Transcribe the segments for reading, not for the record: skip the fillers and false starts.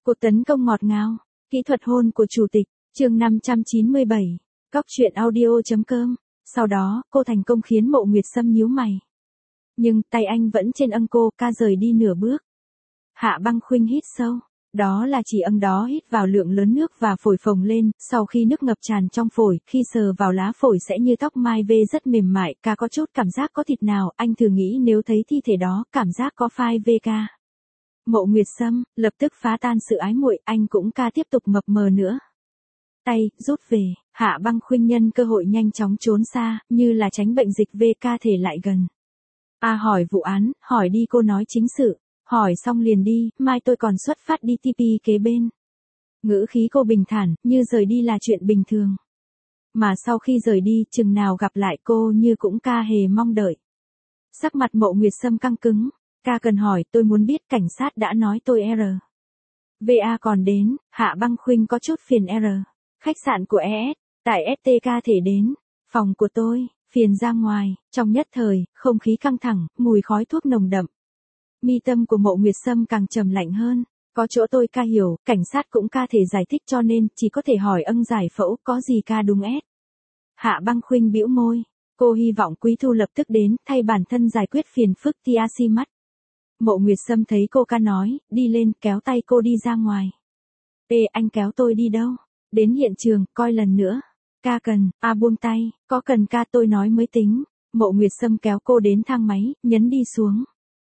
Cuộc tấn công ngọt ngào, kỹ thuật hôn của chủ tịch, chương 597, Cóc truyện audio.com. Sau đó, cô thành công khiến Mộ Nguyệt Sâm nhíu mày. Nhưng tay anh vẫn trên âng cô, ca rời đi nửa bước. Hạ Băng Khuynh hít sâu. Đó là chỉ âng đó hít vào lượng lớn nước và phổi phồng lên, sau khi nước ngập tràn trong phổi, khi sờ vào lá phổi sẽ như tóc mai vê rất mềm mại, ca có chút cảm giác có thịt nào, anh thử nghĩ nếu thấy thi thể đó, cảm giác có phai vê ca. Mộ Nguyệt Sâm, lập tức phá tan sự ái muội, anh cũng ca tiếp tục mập mờ nữa. Tay, rút về, Hạ Băng Khuynh nhân cơ hội nhanh chóng trốn xa, như là tránh bệnh dịch vê ca thể lại gần. Hỏi vụ án, hỏi đi cô nói chính sự. Hỏi xong liền đi, mai tôi còn xuất phát đi TP kế bên. Ngữ khí cô bình thản, như rời đi là chuyện bình thường. Mà sau khi rời đi, chừng nào gặp lại cô như cũng ca hề mong đợi. Sắc mặt Mộ Nguyệt Sâm căng cứng, ca cần hỏi tôi muốn biết cảnh sát đã nói tôi R. VA còn đến, Hạ Băng Khuynh có chút phiền R. Khách sạn của ES, tại STK thể đến, phòng của tôi, phiền ra ngoài, trong nhất thời, không khí căng thẳng, mùi khói thuốc nồng đậm. Mi tâm của Mộ Nguyệt Sâm càng trầm lạnh hơn, có chỗ tôi ca hiểu, cảnh sát cũng ca thể giải thích cho nên chỉ có thể hỏi âng giải phẫu có gì ca đúng ép. Hạ Băng Khuynh bĩu môi, cô hy vọng Quý Thu lập tức đến thay bản thân giải quyết phiền phức TRC mắt. Mộ Nguyệt Sâm thấy cô ca nói, đi lên kéo tay cô đi ra ngoài. Anh kéo tôi đi đâu? Đến hiện trường, coi lần nữa. Ca cần, buông tay, có cần ca tôi nói mới tính. Mộ Nguyệt Sâm kéo cô đến thang máy, nhấn đi xuống.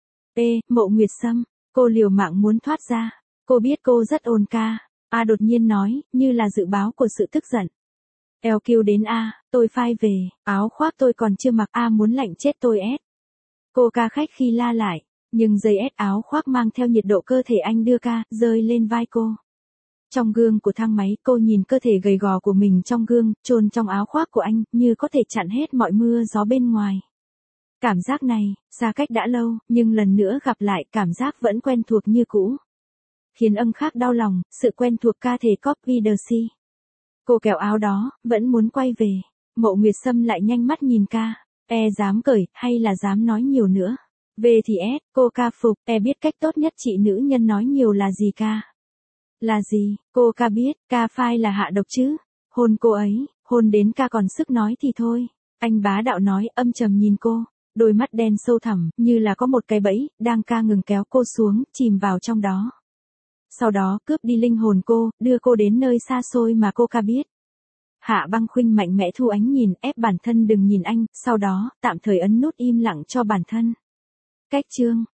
Mộ Nguyệt Sâm, cô liều mạng muốn thoát ra. Cô biết cô rất ồn ca. Đột nhiên nói, như là dự báo của sự tức giận. LQ đến tôi phai về, áo khoác tôi còn chưa mặc muốn lạnh chết tôi S. Cô ca khách khi la lại, nhưng giày S áo khoác mang theo nhiệt độ cơ thể anh đưa ca, rơi lên vai cô. Trong gương của thang máy, cô nhìn cơ thể gầy gò của mình trong gương, chôn trong áo khoác của anh, như có thể chặn hết mọi mưa gió bên ngoài. Cảm giác này, xa cách đã lâu, nhưng lần nữa gặp lại cảm giác vẫn quen thuộc như cũ. Khiến âng khác đau lòng, sự quen thuộc ca thể copy the sea. Cô kéo áo đó, vẫn muốn quay về. Mộ Nguyệt Sâm lại nhanh mắt nhìn ca. Dám cởi, hay là dám nói nhiều nữa. Về thì cô ca phục, biết cách tốt nhất chị nữ nhân nói nhiều là gì ca. Là gì, cô ca biết, ca phai là hạ độc chứ. Hôn cô ấy, hôn đến ca còn sức nói thì thôi. Anh bá đạo nói âm trầm nhìn cô. Đôi mắt đen sâu thẳm, như là có một cái bẫy, đang ca ngừng kéo cô xuống, chìm vào trong đó. Sau đó, cướp đi linh hồn cô, đưa cô đến nơi xa xôi mà cô ca biết. Hạ Băng Khuynh mạnh mẽ thu ánh nhìn, ép bản thân đừng nhìn anh, sau đó, tạm thời ấn nút im lặng cho bản thân. Cách chương.